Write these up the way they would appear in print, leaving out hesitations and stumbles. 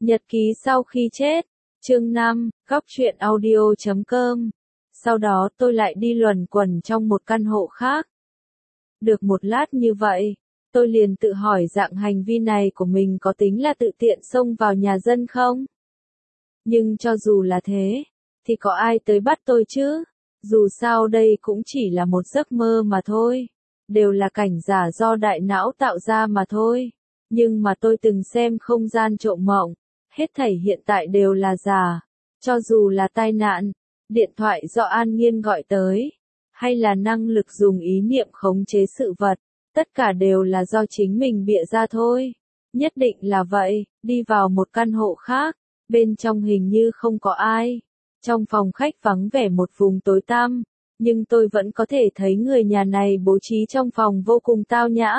Nhật ký sau khi chết. Chương 5, góc truyện audio.com. Sau đó tôi lại đi luẩn quẩn trong một căn hộ khác. Được một lát như vậy, tôi liền tự hỏi dạng hành vi này của mình có tính là tự tiện xông vào nhà dân không? Nhưng cho dù là thế, thì có ai tới bắt tôi chứ? Dù sao đây cũng chỉ là một giấc mơ mà thôi. Đều là cảnh giả do đại não tạo ra mà thôi. Nhưng mà tôi từng xem không gian trộm mộng. Hết thảy hiện tại đều là giả. Cho dù là tai nạn, điện thoại do An Nhiên gọi tới, hay là năng lực dùng ý niệm khống chế sự vật, tất cả đều là do chính mình bịa ra thôi. Nhất định là vậy. Đi vào một căn hộ khác, bên trong hình như không có ai. Trong phòng khách vắng vẻ một vùng tối tăm, nhưng tôi vẫn có thể thấy người nhà này bố trí trong phòng vô cùng tao nhã.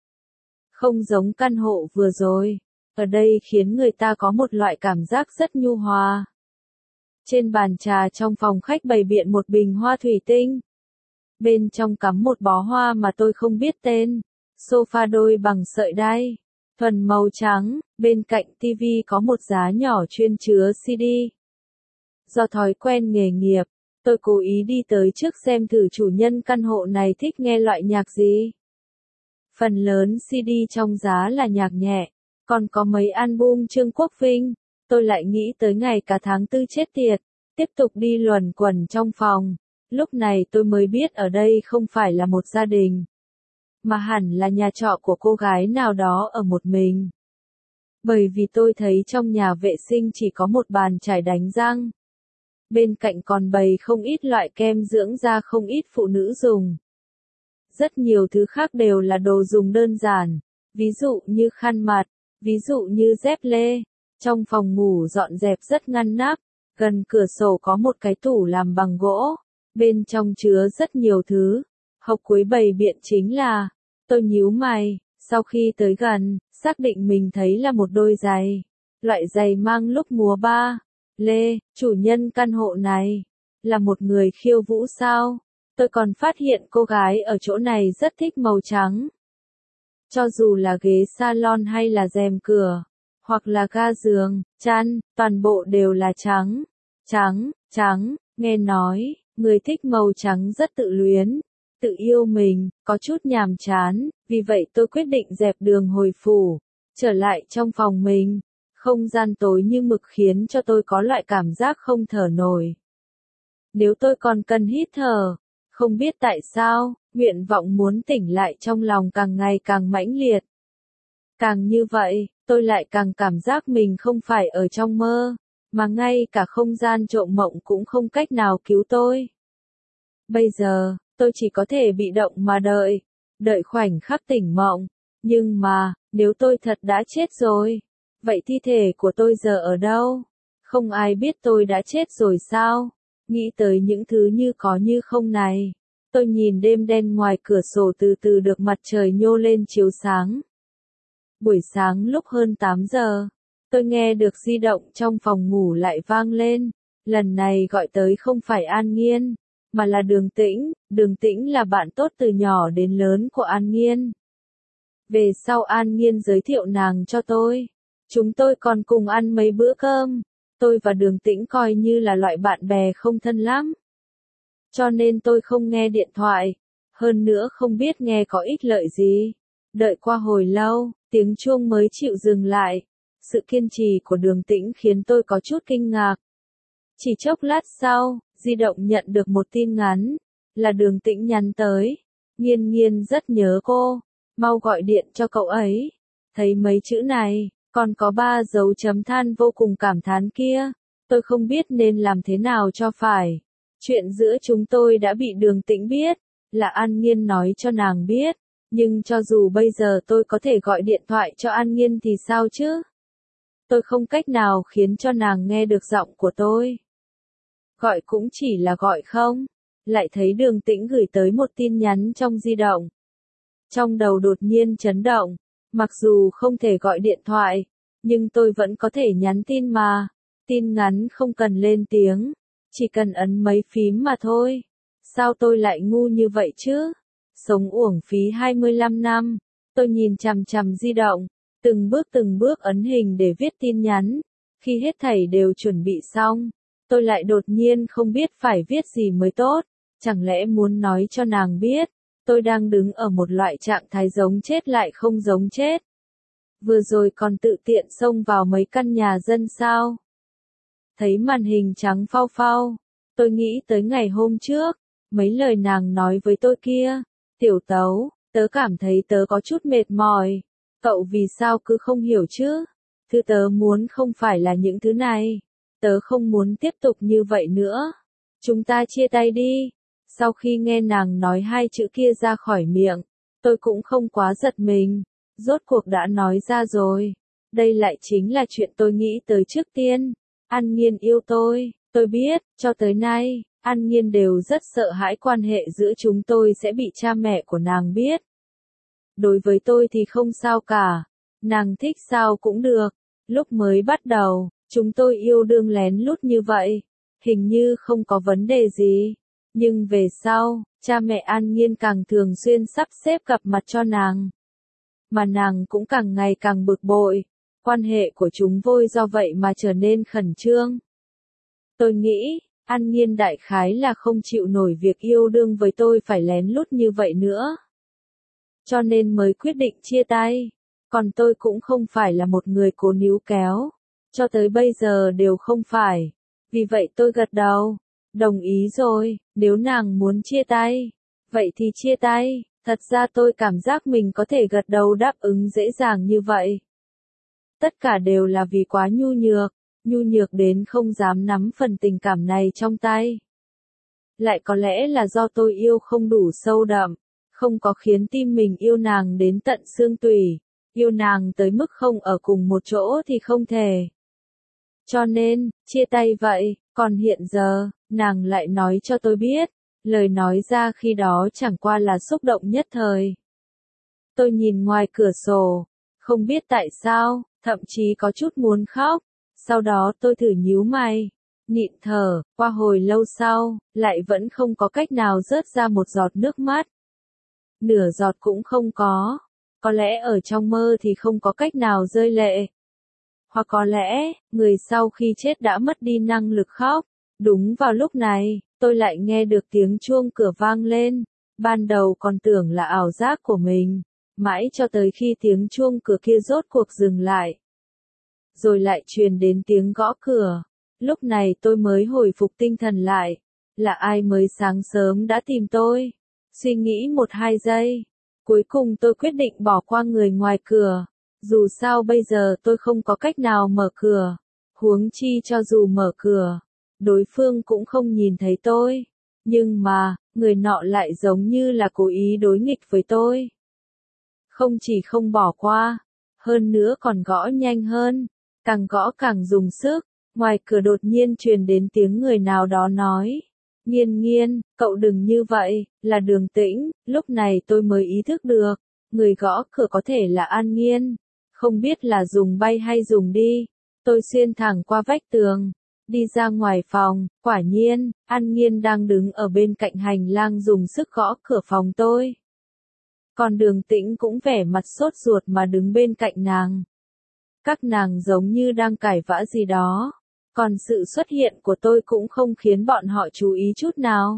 Không giống căn hộ vừa rồi, ở đây khiến người ta có một loại cảm giác rất nhu hòa. Trên bàn trà trong phòng khách bày biện một bình hoa thủy tinh. Bên trong cắm một bó hoa mà tôi không biết tên. Sofa đôi bằng sợi đay, thuần màu trắng, bên cạnh tivi có một giá nhỏ chuyên chứa CD. Do thói quen nghề nghiệp, tôi cố ý đi tới trước xem thử chủ nhân căn hộ này thích nghe loại nhạc gì. Phần lớn CD trong giá là nhạc nhẹ, còn có mấy album Trương Quốc Vinh. Tôi lại nghĩ tới ngày cả tháng tư chết tiệt, tiếp tục đi luẩn quẩn trong phòng. Lúc này tôi mới biết ở đây không phải là một gia đình, mà hẳn là nhà trọ của cô gái nào đó ở một mình. Bởi vì tôi thấy trong nhà vệ sinh chỉ có một bàn chải đánh răng. Bên cạnh còn bày không ít loại kem dưỡng da không ít phụ nữ dùng. Rất nhiều thứ khác đều là đồ dùng đơn giản, ví dụ như khăn mặt, ví dụ như dép lê. Trong phòng ngủ dọn dẹp rất ngăn nắp, gần cửa sổ có một cái tủ làm bằng gỗ, bên trong chứa rất nhiều thứ. Hộc cuối bày biện chính là, tôi nhíu mày, sau khi tới gần, xác định mình thấy là một đôi giày, loại giày mang lúc múa ba lê. Chủ nhân căn hộ này là một người khiêu vũ sao? Tôi còn phát hiện cô gái ở chỗ này rất thích màu trắng. Cho dù là ghế salon hay là rèm cửa, hoặc là ga giường, chăn, toàn bộ đều là trắng. Trắng, trắng, nghe nói, người thích màu trắng rất tự luyến, tự yêu mình, có chút nhàm chán, vì vậy tôi quyết định dẹp đường hồi phủ, trở lại trong phòng mình. Không gian tối như mực khiến cho tôi có loại cảm giác không thở nổi. Nếu tôi còn cần hít thở, không biết tại sao, nguyện vọng muốn tỉnh lại trong lòng càng ngày càng mãnh liệt. Càng như vậy, tôi lại càng cảm giác mình không phải ở trong mơ, mà ngay cả không gian trộm mộng cũng không cách nào cứu tôi. Bây giờ, tôi chỉ có thể bị động mà đợi khoảnh khắc tỉnh mộng. Nhưng mà, nếu tôi thật đã chết rồi, vậy thi thể của tôi giờ ở đâu? Không ai biết tôi đã chết rồi sao? Nghĩ tới những thứ như có như không này, tôi nhìn đêm đen ngoài cửa sổ từ từ được mặt trời nhô lên chiếu sáng. Buổi sáng lúc hơn 8 giờ, tôi nghe được di động trong phòng ngủ lại vang lên. Lần này gọi tới không phải An Nhiên, mà là Đường Tĩnh. Đường Tĩnh là bạn tốt từ nhỏ đến lớn của An Nhiên. Về sau An Nhiên giới thiệu nàng cho tôi. Chúng tôi còn cùng ăn mấy bữa cơm. Tôi và Đường Tĩnh coi như là loại bạn bè không thân lắm. Cho nên tôi không nghe điện thoại. Hơn nữa không biết nghe có ích lợi gì. Đợi qua hồi lâu, tiếng chuông mới chịu dừng lại. Sự kiên trì của Đường Tĩnh khiến tôi có chút kinh ngạc. Chỉ chốc lát sau, di động nhận được một tin nhắn. Là Đường Tĩnh nhắn tới. Nhiên Nhiên rất nhớ cô. Mau gọi điện cho cậu ấy. Thấy mấy chữ này, còn có 3 dấu chấm than vô cùng cảm thán kia. Tôi không biết nên làm thế nào cho phải. Chuyện giữa chúng tôi đã bị Đường Tĩnh biết. Là An Nhiên nói cho nàng biết. Nhưng cho dù bây giờ tôi có thể gọi điện thoại cho An Nhiên thì sao chứ? Tôi không cách nào khiến cho nàng nghe được giọng của tôi. Gọi cũng chỉ là gọi không. Lại thấy Đường Tĩnh gửi tới một tin nhắn trong di động. Trong đầu đột nhiên chấn động. Mặc dù không thể gọi điện thoại, nhưng tôi vẫn có thể nhắn tin mà. Tin ngắn không cần lên tiếng, chỉ cần ấn mấy phím mà thôi. Sao tôi lại ngu như vậy chứ? Sống uổng phí 25 năm. Tôi nhìn chằm chằm di động, từng bước ấn hình để viết tin nhắn. Khi hết thảy đều chuẩn bị xong, tôi lại đột nhiên không biết phải viết gì mới tốt, chẳng lẽ muốn nói cho nàng biết, tôi đang đứng ở một loại trạng thái giống chết lại không giống chết. Vừa rồi còn tự tiện xông vào mấy căn nhà dân sao? Thấy màn hình trắng phau phau, tôi nghĩ tới ngày hôm trước, mấy lời nàng nói với tôi kia, Tiểu Tấu, tớ cảm thấy tớ có chút mệt mỏi, cậu vì sao cứ không hiểu chứ? Thứ tớ muốn không phải là những thứ này, tớ không muốn tiếp tục như vậy nữa. Chúng ta chia tay đi. Sau khi nghe nàng nói hai chữ kia ra khỏi miệng, tôi cũng không quá giật mình, rốt cuộc đã nói ra rồi. Đây lại chính là chuyện tôi nghĩ tới trước tiên. An Nhiên yêu tôi biết, cho tới nay, An Nhiên đều rất sợ hãi quan hệ giữa chúng tôi sẽ bị cha mẹ của nàng biết. Đối với tôi thì không sao cả, nàng thích sao cũng được. Lúc mới bắt đầu, chúng tôi yêu đương lén lút như vậy, hình như không có vấn đề gì. Nhưng về sau, cha mẹ An Nhiên càng thường xuyên sắp xếp gặp mặt cho nàng. Mà nàng cũng càng ngày càng bực bội, quan hệ của chúng tôi do vậy mà trở nên khẩn trương. Tôi nghĩ, An Nhiên đại khái là không chịu nổi việc yêu đương với tôi phải lén lút như vậy nữa. Cho nên mới quyết định chia tay. Còn tôi cũng không phải là một người cố níu kéo. Cho tới bây giờ đều không phải. Vì vậy tôi gật đầu. Đồng ý rồi, nếu nàng muốn chia tay. Vậy thì chia tay. Thật ra tôi cảm giác mình có thể gật đầu đáp ứng dễ dàng như vậy. Tất cả đều là vì quá nhu nhược đến không dám nắm phần tình cảm này trong tay. Lại có lẽ là do tôi yêu không đủ sâu đậm, không có khiến tim mình yêu nàng đến tận xương tủy, yêu nàng tới mức không ở cùng một chỗ thì không thể. Cho nên, chia tay vậy, còn hiện giờ, nàng lại nói cho tôi biết, lời nói ra khi đó chẳng qua là xúc động nhất thời. Tôi nhìn ngoài cửa sổ, không biết tại sao, thậm chí có chút muốn khóc. Sau đó tôi thử nhíu mày, nhịn thở, qua hồi lâu sau, lại vẫn không có cách nào rớt ra một giọt nước mắt. Nửa giọt cũng không có lẽ ở trong mơ thì không có cách nào rơi lệ. Hoặc có lẽ, người sau khi chết đã mất đi năng lực khóc. Đúng vào lúc này, tôi lại nghe được tiếng chuông cửa vang lên. Ban đầu còn tưởng là ảo giác của mình, mãi cho tới khi tiếng chuông cửa kia rốt cuộc dừng lại. Rồi lại truyền đến tiếng gõ cửa. Lúc này tôi mới hồi phục tinh thần lại. Là ai mới sáng sớm đã tìm tôi? Suy nghĩ 1-2 giây. Cuối cùng tôi quyết định bỏ qua người ngoài cửa. Dù sao bây giờ tôi không có cách nào mở cửa. Huống chi cho dù mở cửa, đối phương cũng không nhìn thấy tôi. Nhưng mà, người nọ lại giống như là cố ý đối nghịch với tôi. Không chỉ không bỏ qua, hơn nữa còn gõ nhanh hơn. Càng gõ càng dùng sức, ngoài cửa đột nhiên truyền đến tiếng người nào đó nói. Nhiên Nhiên, cậu đừng như vậy, là Đường Tĩnh. Lúc này tôi mới ý thức được, người gõ cửa có thể là An Nhiên. Không biết là dùng bay hay dùng đi. Tôi xuyên thẳng qua vách tường, đi ra ngoài phòng, quả nhiên, An Nhiên đang đứng ở bên cạnh hành lang dùng sức gõ cửa phòng tôi. Còn Đường Tĩnh cũng vẻ mặt sốt ruột mà đứng bên cạnh nàng. Các nàng giống như đang cãi vã gì đó, còn sự xuất hiện của tôi cũng không khiến bọn họ chú ý chút nào.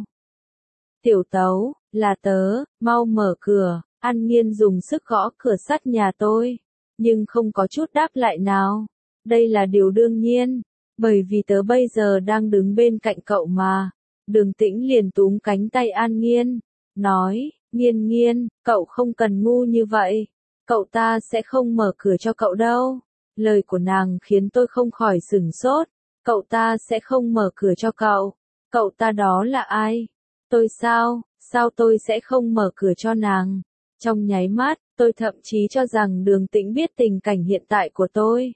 Tiểu Tấu, là tớ, mau mở cửa. An Nhiên dùng sức gõ cửa sắt nhà tôi, nhưng không có chút đáp lại nào. Đây là điều đương nhiên, bởi vì tớ bây giờ đang đứng bên cạnh cậu mà. Đường Tĩnh liền túm cánh tay An Nhiên, nói, Nhiên Nhiên, cậu không cần ngu như vậy, cậu ta sẽ không mở cửa cho cậu đâu. Lời của nàng khiến tôi không khỏi sửng sốt. Cậu ta sẽ không mở cửa cho cậu. Cậu ta đó là ai? Tôi sao? Sao tôi sẽ không mở cửa cho nàng? Trong nháy mắt, tôi thậm chí cho rằng Đường Tĩnh biết tình cảnh hiện tại của tôi.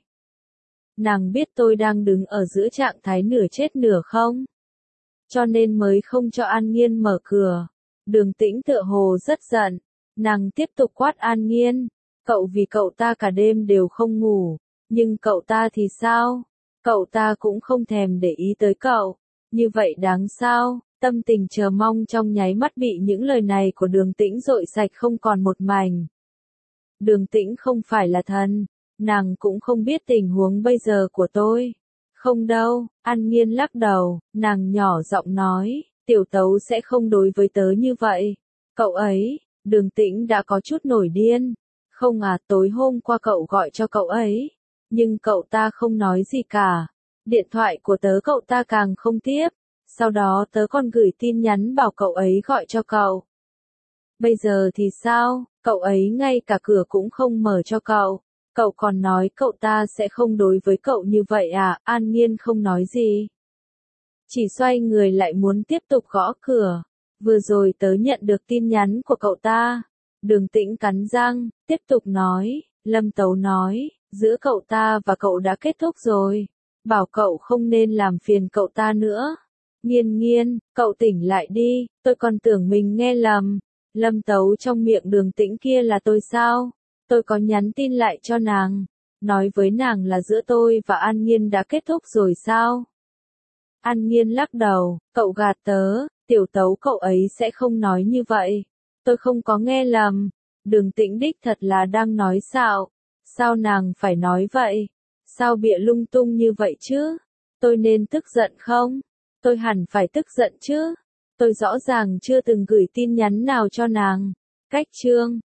Nàng biết tôi đang đứng ở giữa trạng thái nửa chết nửa không? Cho nên mới không cho An Nhiên mở cửa. Đường Tĩnh tựa hồ rất giận. Nàng tiếp tục quát An Nhiên. Cậu vì cậu ta cả đêm đều không ngủ. Nhưng cậu ta thì sao? Cậu ta cũng không thèm để ý tới cậu. Như vậy đáng sao? Tâm tình chờ mong trong nháy mắt bị những lời này của Đường Tĩnh dội sạch không còn một mảnh. Đường Tĩnh không phải là thần. Nàng cũng không biết tình huống bây giờ của tôi. Không đâu, An Nhiên lắc đầu, nàng nhỏ giọng nói, Tiểu Tấu sẽ không đối với tớ như vậy. Cậu ấy, Đường Tĩnh đã có chút nổi điên. Không à, tối hôm qua cậu gọi cho cậu ấy, nhưng cậu ta không nói gì cả. Điện thoại của tớ cậu ta càng không tiếp. Sau đó tớ còn gửi tin nhắn bảo cậu ấy gọi cho cậu. Bây giờ thì sao, cậu ấy ngay cả cửa cũng không mở cho cậu. Cậu còn nói cậu ta sẽ không đối với cậu như vậy à? An Nhiên không nói gì. Chỉ xoay người lại muốn tiếp tục gõ cửa. Vừa rồi tớ nhận được tin nhắn của cậu ta. Đường Tĩnh cắn răng, tiếp tục nói, Lâm Tấu nói, giữa cậu ta và cậu đã kết thúc rồi. Bảo cậu không nên làm phiền cậu ta nữa. Nhiên Nhiên, cậu tỉnh lại đi, tôi còn tưởng mình nghe lầm. Lâm Tấu trong miệng Đường Tĩnh kia là tôi sao? Tôi có nhắn tin lại cho nàng, nói với nàng là giữa tôi và An Nhiên đã kết thúc rồi sao? An Nhiên lắc đầu, cậu gạt tớ, Tiểu Tấu cậu ấy sẽ không nói như vậy. Tôi không có nghe lầm, Đường Tĩnh đích thật là đang nói xạo. Sao nàng phải nói vậy? Sao bịa lung tung như vậy chứ? Tôi nên tức giận không? Tôi hẳn phải tức giận chứ? Tôi rõ ràng chưa từng gửi tin nhắn nào cho nàng. Cách chương